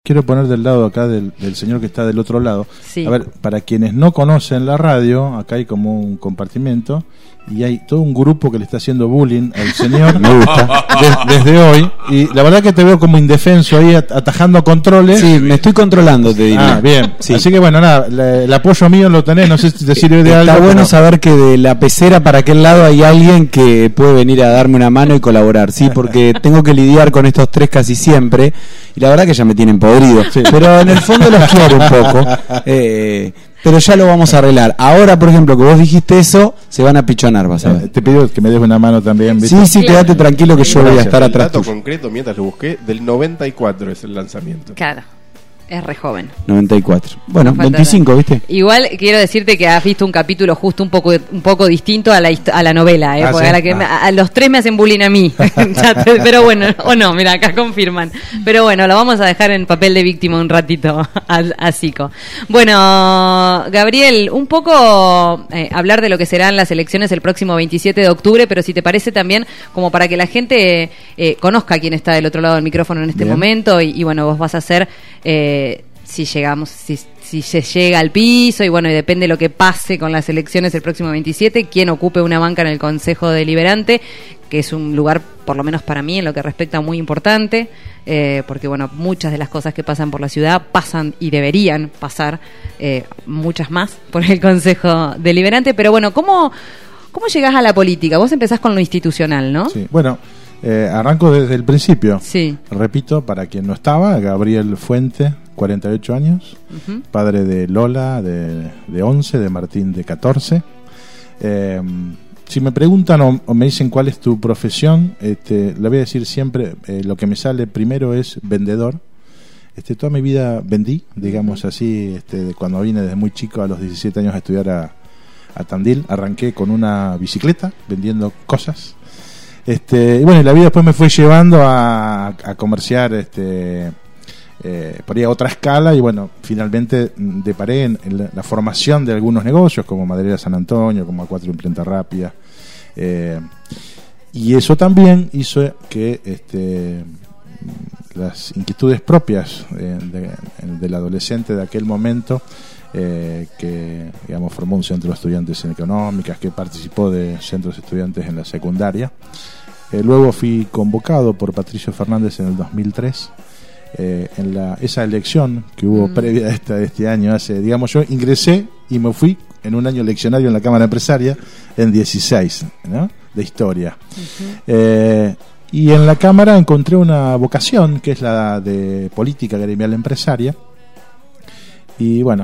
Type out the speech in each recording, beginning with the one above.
Quiero poner del lado acá del señor que está del otro lado. Sí. A ver, para quienes no conocen la radio, acá hay como un compartimento y hay todo un grupo que le está haciendo bullying al señor. Me gusta. Desde hoy. Y la verdad que te veo como indefenso ahí atajando controles. Sí, me estoy controlando, te diría. Bien. Sí. Así que bueno, nada, el apoyo mío lo tenés, no sé si te sirve de algo. Está bueno saber que de la pecera para aquel lado hay alguien que puede venir a darme una mano y colaborar, sí, porque tengo que lidiar con estos tres casi siempre y la verdad que ya me tienen podrido, sí. Pero en el fondo los quiero un poco, pero ya lo vamos a arreglar. Ahora, por ejemplo, que vos dijiste eso, se van a pichonar, vas a ver. Te pido que me des una mano también, ¿viste? Sí, claro. Quédate tranquilo que yo voy a estar atrás. El dato concreto, mientras lo busqué, del 94 es el lanzamiento. Claro. Es re joven. 94. Bueno, 25, ¿viste? Igual quiero decirte que has visto un capítulo justo un poco distinto a la novela, porque ¿sí? a los tres me hacen bullying a mí. Pero bueno, o no, mira, acá confirman. Pero bueno, lo vamos a dejar en papel de víctima un ratito a Zico. Bueno, Gabriel, un poco hablar de lo que serán las elecciones el próximo 27 de octubre, pero si te parece también como para que la gente conozca quién está del otro lado del micrófono en este momento y bueno, vos vas a hacer... si se llega al piso y bueno, y depende de lo que pase con las elecciones el próximo 27, quién ocupe una banca en el Consejo Deliberante, que es un lugar, por lo menos para mí, en lo que respecta muy importante, porque bueno, muchas de las cosas que pasan por la ciudad pasan y deberían pasar muchas más por el Consejo Deliberante, pero bueno, ¿cómo llegás a la política? Vos empezás con lo institucional, ¿no? Sí, bueno, arranco desde el principio. Sí. Repito, para quien no estaba, Gabriel Fuente, 48 años, padre de Lola de 11, de Martín de 14. Si me preguntan o me dicen cuál es tu profesión, le voy a decir siempre, lo que me sale primero es vendedor. Toda mi vida vendí, digamos así, cuando vine desde muy chico a los 17 años a estudiar a Tandil, arranqué con una bicicleta vendiendo cosas. Y bueno, la vida después me fue llevando a comerciar por ahí a otra escala y bueno, finalmente deparé en la formación de algunos negocios como Maderera San Antonio, como A4 Imprenta Rápida, y eso también hizo que las inquietudes propias del adolescente de aquel momento, que digamos formó un centro de estudiantes en económicas, que participó de centros de estudiantes en la secundaria. Luego fui convocado por Patricio Fernández en el 2003 en esa elección que hubo previa a este año. Yo ingresé y me fui en un año eleccionario en la Cámara Empresaria en 16, ¿no? De historia. Y en la Cámara encontré una vocación que es la de política gremial empresaria. Y bueno,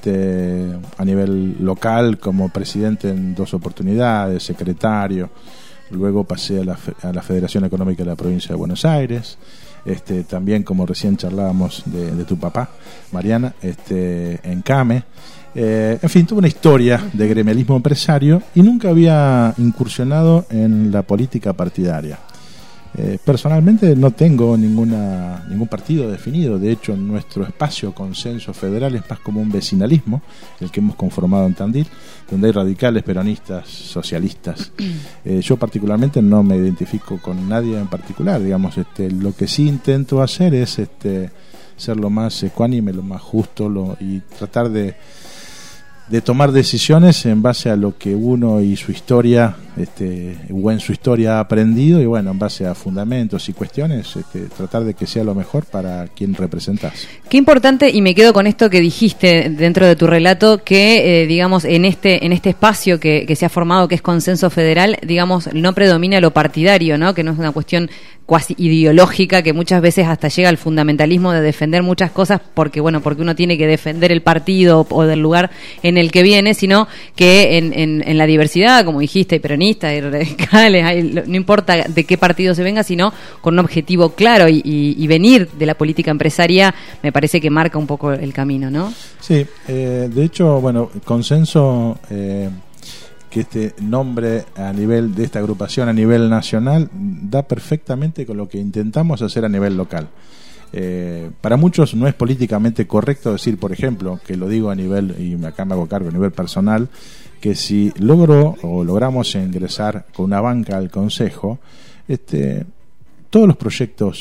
a nivel local como presidente en 2 oportunidades, secretario, luego pasé a la Federación Económica de la Provincia de Buenos Aires, también como recién charlábamos de tu papá, Mariana, en CAME. En fin, tuve una historia de gremialismo empresario y nunca había incursionado en la política partidaria. Personalmente no tengo ningún partido definido. De hecho, en nuestro espacio Consenso Federal es más como un vecinalismo el que hemos conformado en Tandil, donde hay radicales, peronistas, socialistas. Yo particularmente no me identifico con nadie en particular, digamos. Lo que sí intento hacer es ser lo más ecuánime, lo más justo, y tratar de tomar decisiones en base a lo que uno y su historia o en su historia ha aprendido, y bueno, en base a fundamentos y cuestiones, tratar de que sea lo mejor para quien representás. Qué importante, y me quedo con esto que dijiste dentro de tu relato, que digamos en este espacio que se ha formado, que es Consenso Federal, digamos, no predomina lo partidario, ¿no? Que no es una cuestión cuasi ideológica, que muchas veces hasta llega al fundamentalismo de defender muchas cosas porque uno tiene que defender el partido o del lugar en el que viene, sino que en la diversidad, como dijiste, hay peronistas, hay radicales, no importa de qué partido se venga, sino con un objetivo claro, y venir de la política empresaria me parece que marca un poco el camino, ¿no? Sí, de hecho, bueno, Consenso, que este nombre a nivel de esta agrupación a nivel nacional da perfectamente con lo que intentamos hacer a nivel local. Para muchos no es políticamente correcto decir, por ejemplo, que lo digo a nivel, y acá me hago cargo a nivel personal, que si logramos ingresar con una banca al Consejo, todos los proyectos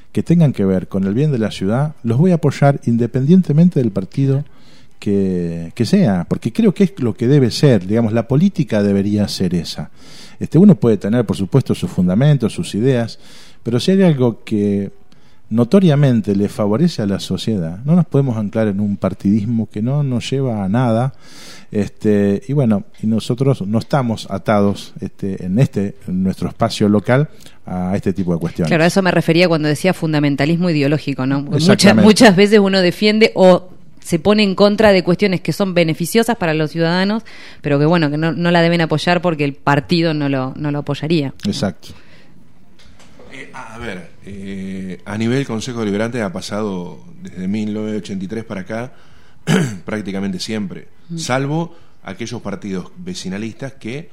que tengan que ver con el bien de la ciudad, los voy a apoyar independientemente del partido que sea, porque creo que es lo que debe ser, digamos, la política debería ser esa. Uno puede tener, por supuesto, sus fundamentos, sus ideas, pero si hay algo que notoriamente le favorece a la sociedad, no nos podemos anclar en un partidismo que no nos lleva a nada, y bueno, y nosotros no estamos atados en nuestro espacio local a este tipo de cuestiones. Claro, a eso me refería cuando decía fundamentalismo ideológico, ¿no? Exactamente. Muchas veces uno defiende o se pone en contra de cuestiones que son beneficiosas para los ciudadanos, pero que bueno, que no la deben apoyar porque el partido no lo apoyaría. Exacto. A nivel Consejo Deliberante ha pasado desde 1983 para acá prácticamente siempre, salvo aquellos partidos vecinalistas que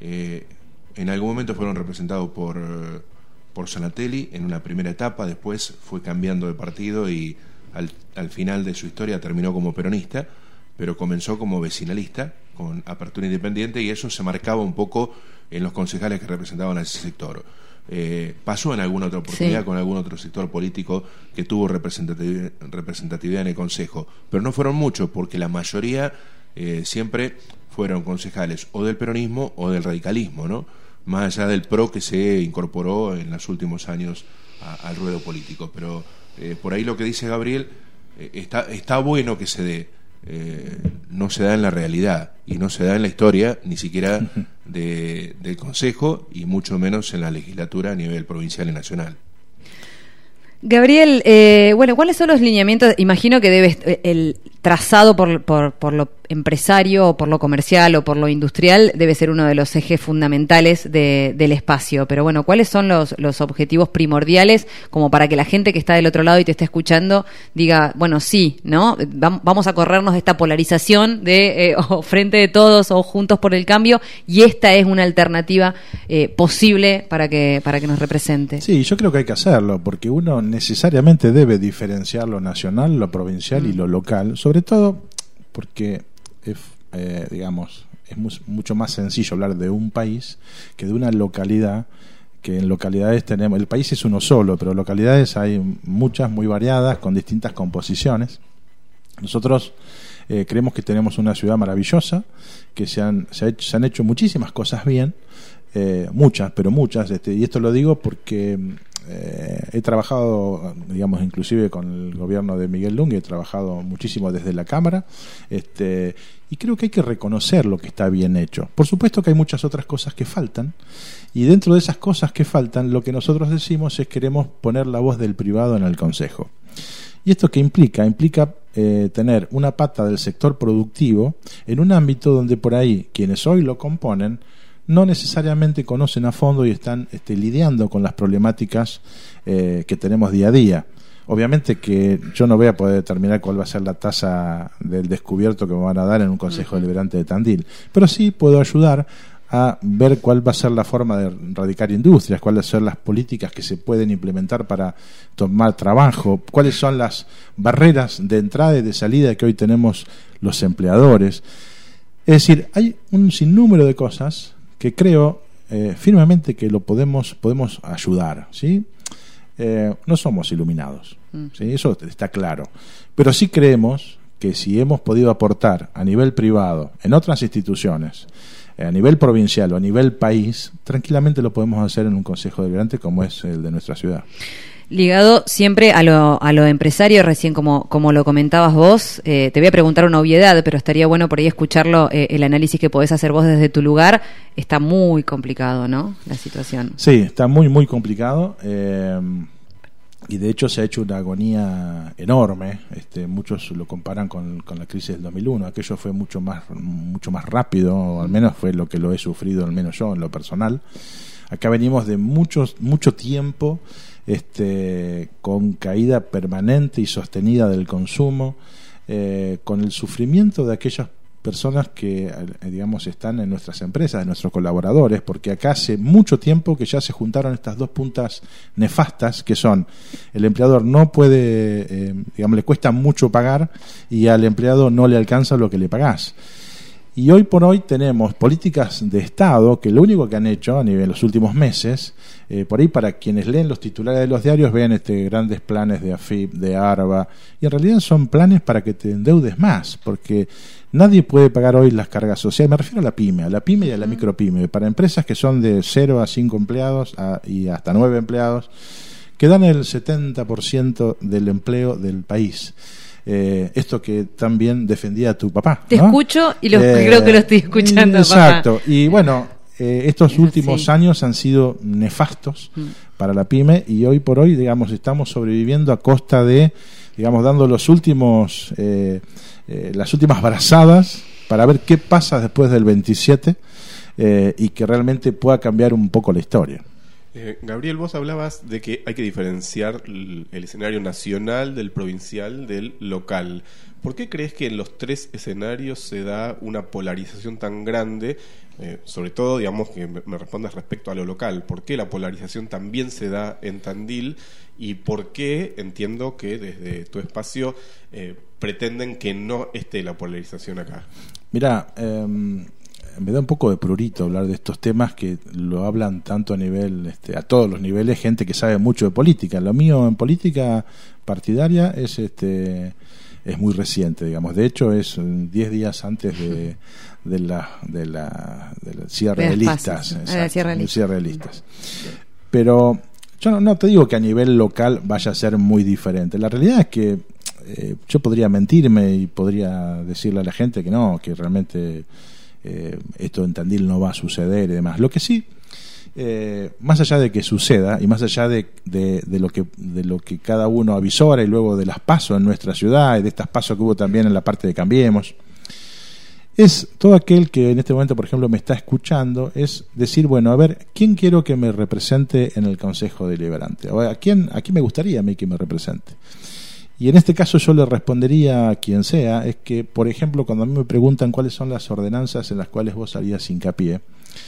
en algún momento fueron representados por Sanatelli en una primera etapa, después fue cambiando de partido y al final de su historia terminó como peronista, pero comenzó como vecinalista con Apertura Independiente, y eso se marcaba un poco en los concejales que representaban a ese sector. Pasó en alguna otra oportunidad con algún otro sector político que tuvo representatividad en el Consejo, pero no fueron muchos, porque la mayoría siempre fueron concejales o del peronismo o del radicalismo, ¿no? Más allá del PRO que se incorporó en los últimos años al ruedo político. Pero por ahí lo que dice Gabriel está bueno que se dé, no se da en la realidad y no se da en la historia, ni siquiera del Consejo, y mucho menos en la legislatura a nivel provincial y nacional. Gabriel, bueno, ¿cuáles son los lineamientos? Imagino que debe el trazado por lo empresario o por lo comercial o por lo industrial debe ser uno de los ejes fundamentales del espacio, pero bueno, ¿cuáles son los objetivos primordiales como para que la gente que está del otro lado y te está escuchando diga, bueno, sí, ¿no? Vamos a corrernos de esta polarización de o frente de todos o juntos por el cambio, y esta es una alternativa posible para que nos represente? Sí, yo creo que hay que hacerlo, porque uno necesariamente debe diferenciar lo nacional, lo provincial y lo local, sobre todo porque es mucho más sencillo hablar de un país que de una localidad, que en localidades tenemos, el país es uno solo, pero localidades hay muchas, muy variadas, con distintas composiciones. Nosotros creemos que tenemos una ciudad maravillosa, que se han hecho muchísimas cosas bien, muchas, y esto lo digo porque he trabajado, digamos, inclusive con el gobierno de Miguel Lungue, he trabajado muchísimo desde la Cámara, y creo que hay que reconocer lo que está bien hecho. Por supuesto que hay muchas otras cosas que faltan, y dentro de esas cosas que faltan, lo que nosotros decimos es queremos poner la voz del privado en el Consejo. ¿Y esto qué implica? Implica tener una pata del sector productivo en un ámbito donde por ahí quienes hoy lo componen no necesariamente conocen a fondo y están lidiando con las problemáticas que tenemos día a día. Obviamente que yo no voy a poder determinar cuál va a ser la tasa del descubierto que me van a dar en un Consejo Deliberante de Tandil, pero sí puedo ayudar a ver cuál va a ser la forma de erradicar industrias, cuáles son las políticas que se pueden implementar para tomar trabajo, cuáles son las barreras de entrada y de salida que hoy tenemos los empleadores. Es decir, hay un sinnúmero de cosas que creo firmemente que lo podemos ayudar, ¿sí? No somos iluminados, ¿sí? Eso está claro, pero sí creemos que si hemos podido aportar a nivel privado, en otras instituciones, a nivel provincial o a nivel país, tranquilamente lo podemos hacer en un Consejo Deliberante como es el de nuestra ciudad. Ligado siempre a lo empresario, recién como lo comentabas vos, te voy a preguntar una obviedad, pero estaría bueno por ahí escucharlo, el análisis que podés hacer vos desde tu lugar. Está muy complicado, ¿no?, la situación. Sí, está muy, muy complicado, y de hecho se ha hecho una agonía enorme. Muchos lo comparan con la crisis del 2001, aquello fue mucho más rápido, o al menos fue lo que lo he sufrido, al menos yo en lo personal. Acá venimos de mucho tiempo con caída permanente y sostenida del consumo, con el sufrimiento de aquellas personas que, digamos, están en nuestras empresas, de nuestros colaboradores, porque acá hace mucho tiempo que ya se juntaron estas dos puntas nefastas, que son: el empleador no puede, digamos, le cuesta mucho pagar, y al empleado no le alcanza lo que le pagás. Y hoy por hoy tenemos políticas de Estado que lo único que han hecho a nivel de los últimos meses, por ahí para quienes leen los titulares de los diarios ven grandes planes de AFIP, de ARBA, y en realidad son planes para que te endeudes más, porque nadie puede pagar hoy las cargas sociales. Me refiero a la pyme y a la micropyme, para empresas que son de 0 a 5 empleados y hasta 9 empleados, que dan el 70% del empleo del país. Esto que también defendía tu papá. Te escucho y creo que lo estoy escuchando, exacto. papá. Y bueno, estos últimos años han sido nefastos para la pyme, y hoy por hoy, digamos, estamos sobreviviendo a costa de, digamos, dando las últimas brazadas para ver qué pasa después del 27 y que realmente pueda cambiar un poco la historia. Gabriel, vos hablabas de que hay que diferenciar el escenario nacional del provincial del local. ¿Por qué crees que en los tres escenarios se da una polarización tan grande? Sobre todo, digamos, que me respondas respecto a lo local. ¿Por qué la polarización también se da en Tandil? ¿Y por qué entiendo que desde tu espacio pretenden que no esté la polarización acá? Mirá, me da un poco de prurito hablar de estos temas que lo hablan tanto a nivel, a todos los niveles, gente que sabe mucho de política. Lo mío en política partidaria es muy reciente, digamos. De hecho, es 10 días antes del cierre de listas. Cierre de listas. Pero yo no te digo que a nivel local vaya a ser muy diferente. La realidad es que yo podría mentirme y podría decirle a la gente que no, que realmente esto en Tandil no va a suceder y demás. Lo que sí, más allá de que suceda y más allá de lo que cada uno avisora, y luego de las PASO en nuestra ciudad y de estas PASO que hubo también en la parte de Cambiemos, es todo aquel que en este momento, por ejemplo, me está escuchando, es decir, bueno, a ver, ¿quién quiero que me represente en el Consejo Deliberante? O ¿a quién me gustaría a mí que me represente? Y en este caso yo le respondería a quien sea, es que, por ejemplo, cuando a mí me preguntan cuáles son las ordenanzas en las cuales vos harías hincapié,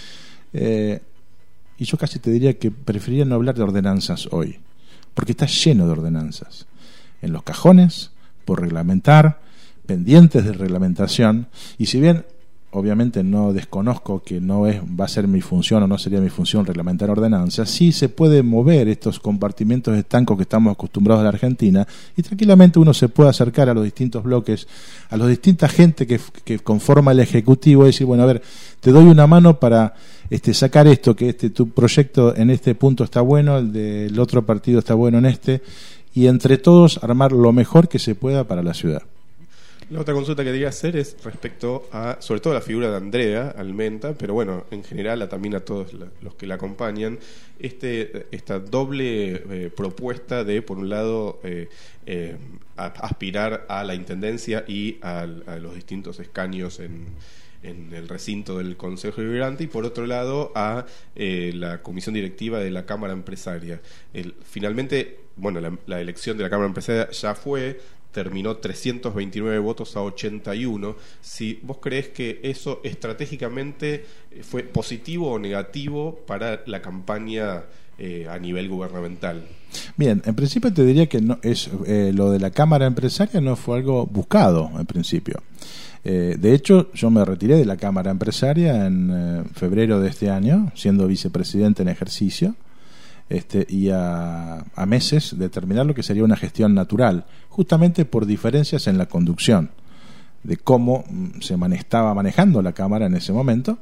y yo casi te diría que preferiría no hablar de ordenanzas hoy, porque está lleno de ordenanzas, en los cajones, por reglamentar, pendientes de reglamentación, y si bien obviamente no desconozco que va a ser mi función o no sería mi función reglamentar ordenanzas, sí se puede mover estos compartimentos estancos que estamos acostumbrados a la Argentina, y tranquilamente uno se puede acercar a los distintos bloques, a las distintas gente que conforma el Ejecutivo, y decir, bueno, a ver, te doy una mano para sacar esto, que tu proyecto en este punto está bueno, el del otro partido está bueno en y entre todos armar lo mejor que se pueda para la ciudad. La otra consulta que quería hacer es respecto a, sobre todo, la figura de Andrea Almenta, pero bueno, en general también a todos los que la acompañan, esta doble propuesta de, por un lado, aspirar a la intendencia y a los distintos escaños en el recinto del Consejo Deliberante, y por otro lado a la comisión directiva de la Cámara Empresaria. Finalmente, bueno, la elección de la Cámara Empresaria ya terminó 329 votos a 81. Si vos creés que eso estratégicamente fue positivo o negativo para la campaña a nivel gubernamental. Bien, en principio te diría que no es lo de la Cámara Empresaria no fue algo buscado en principio. De hecho, yo me retiré de la Cámara Empresaria en febrero de este año, siendo vicepresidente en ejercicio, y a meses de terminar lo que sería una gestión natural, justamente por diferencias en la conducción de cómo se estaba manejando la Cámara en ese momento,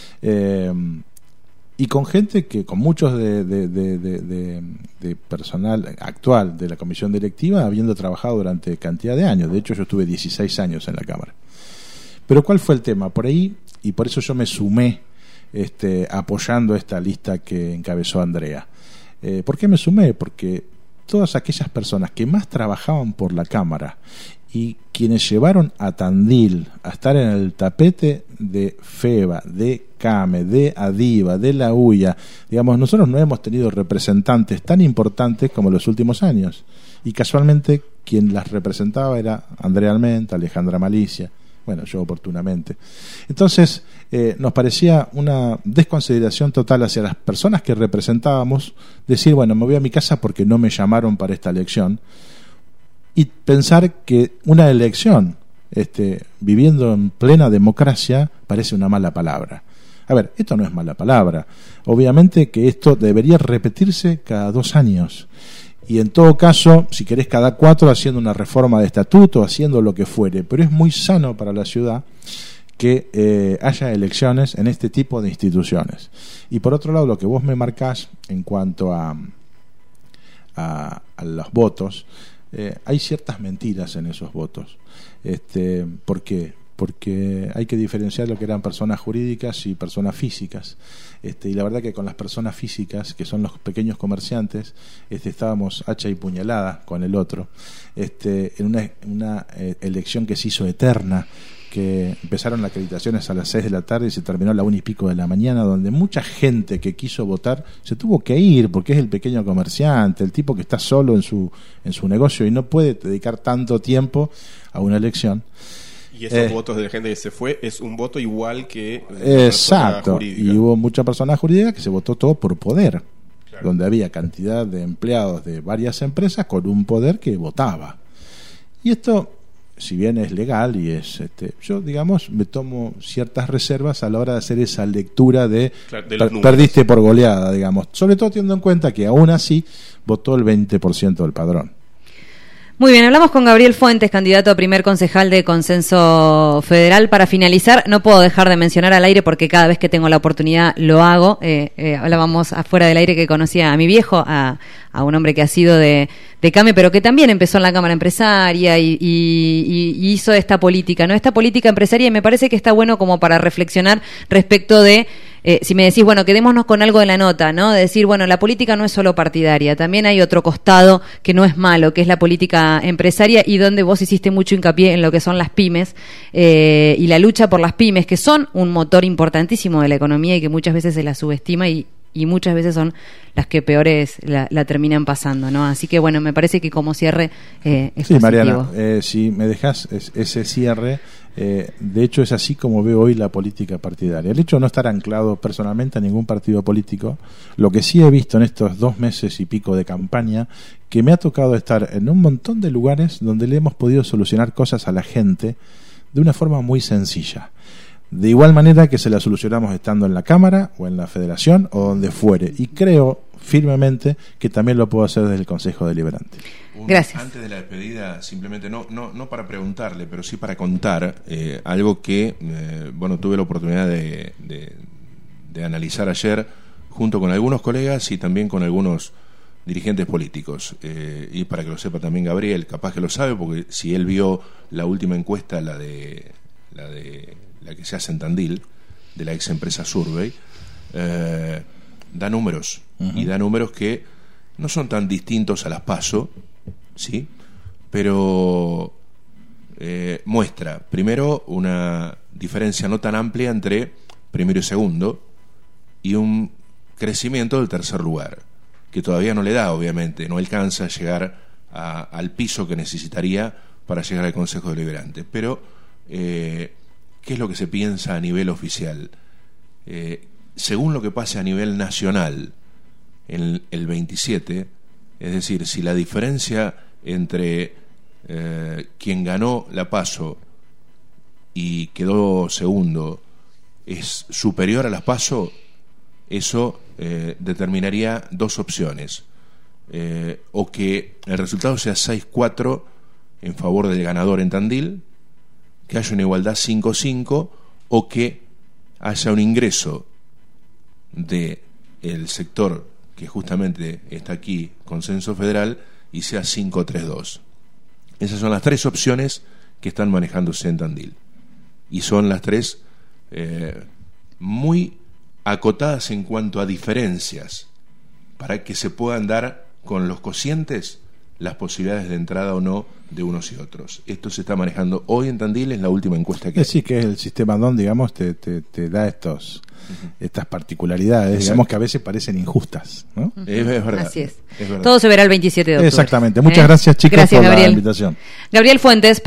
y con gente con muchos de personal actual de la comisión directiva habiendo trabajado durante cantidad de años. De hecho, yo estuve 16 años en la Cámara. Pero ¿cuál fue el tema? Por ahí, y por eso yo me sumé apoyando esta lista que encabezó Andrea. ¿Por qué me sumé? Porque todas aquellas personas que más trabajaban por la Cámara y quienes llevaron a Tandil a estar en el tapete de FEBA, de CAME, de ADIVA, de la UIA, digamos, nosotros no hemos tenido representantes tan importantes como en los últimos años, y casualmente quien las representaba era Andrea Almenta, Alejandra Malicia, bueno, yo oportunamente. Entonces nos parecía una desconsideración total hacia las personas que representábamos, decir, bueno, me voy a mi casa porque no me llamaron para esta elección, y pensar que una elección viviendo en plena democracia, parece una mala palabra. A ver, esto no es mala palabra. Obviamente que esto debería repetirse cada 2 años. Y en todo caso, si querés, cada 4, haciendo una reforma de estatuto, haciendo lo que fuere. Pero es muy sano para la ciudad que haya elecciones en este tipo de instituciones. Y por otro lado, lo que vos me marcás en cuanto a los votos, hay ciertas mentiras en esos votos. ¿Por qué? Porque hay que diferenciar lo que eran personas jurídicas y personas físicas. Y la verdad que con las personas físicas, que son los pequeños comerciantes, estábamos hacha y puñalada con el otro. En una elección que se hizo eterna, que empezaron las acreditaciones a las 6 de la tarde y se terminó a la 1:00 de la mañana, donde mucha gente que quiso votar se tuvo que ir, porque es el pequeño comerciante, el tipo que está solo en su negocio y no puede dedicar tanto tiempo a una elección. Y esos votos de gente que se fue es un voto igual que exacto, y hubo mucha persona jurídica que se votó todo por poder, claro, donde había cantidad de empleados de varias empresas con un poder que votaba. Y esto, si bien es legal y es yo, digamos, me tomo ciertas reservas a la hora de hacer esa lectura de perdiste por goleada, digamos, sobre todo teniendo en cuenta que aún así votó el 20% del padrón. Muy bien, hablamos con Gabriel Fuentes, candidato a primer concejal de Consenso Federal. Para finalizar, no puedo dejar de mencionar al aire, porque cada vez que tengo la oportunidad lo hago. Hablábamos afuera del aire que conocía a mi viejo, a un hombre que ha sido de CAME, pero que también empezó en la Cámara Empresaria y hizo esta política, ¿no? Esta política empresaria, y me parece que está bueno como para reflexionar respecto de... si me decís, bueno, quedémonos con algo de la nota, ¿no? De decir, bueno, la política no es solo partidaria, también hay otro costado que no es malo, que es la política empresaria, y donde vos hiciste mucho hincapié en lo que son las pymes y la lucha por las pymes, que son un motor importantísimo de la economía y que muchas veces se la subestima y muchas veces son las que peores la terminan pasando, ¿no? Así que, bueno, me parece que como cierre es sí, positivo. Mariana, si me dejás ese cierre, de hecho es así como veo hoy la política partidaria. El hecho de no estar anclado personalmente a ningún partido político, lo que sí he visto en estos 2 meses y pico de campaña, que me ha tocado estar en un montón de lugares donde le hemos podido solucionar cosas a la gente de una forma muy sencilla. De igual manera que se la solucionamos estando en la Cámara o en la Federación o donde fuere. Y creo firmemente que también lo puedo hacer desde el Consejo Deliberante. Gracias. Antes de la despedida, simplemente, no para preguntarle, pero sí para contar algo que, tuve la oportunidad de analizar ayer junto con algunos colegas y también con algunos dirigentes políticos. Y para que lo sepa también Gabriel, capaz que lo sabe, porque si él vio la última encuesta, la que se hace en Tandil, de la ex empresa Survey, da números, y da números que no son tan distintos a las PASO, ¿sí? Pero muestra, primero, una diferencia no tan amplia entre primero y segundo, y un crecimiento del tercer lugar, que todavía no le da, obviamente, no alcanza a llegar al piso que necesitaría para llegar al Consejo Deliberante. Pero ¿qué es lo que se piensa a nivel oficial? Según lo que pase a nivel nacional en el 27, es decir, si la diferencia entre quien ganó la PASO y quedó segundo es superior a las PASO, eso determinaría 2 opciones. O que el resultado sea 6-4 en favor del ganador en Tandil, que haya una igualdad 5-5, o que haya un ingreso del sector que justamente está aquí, Consenso Federal, y sea 5-3-2. Esas son las 3 opciones que están manejándose en Tandil, y son las 3 muy acotadas en cuanto a diferencias, para que se puedan dar con los cocientes las posibilidades de entrada o no de unos y otros. Esto se está manejando hoy en Tandil, es la última encuesta que hay. Sí, que el sistema DON, digamos, te da estas particularidades, digamos, que a veces parecen injustas, ¿no? Es verdad. Así es. Es verdad. Todo se verá el 27 de octubre. Exactamente. Muchas gracias, chicos, gracias, por Gabriel. la invitación. Gabriel Fuentes.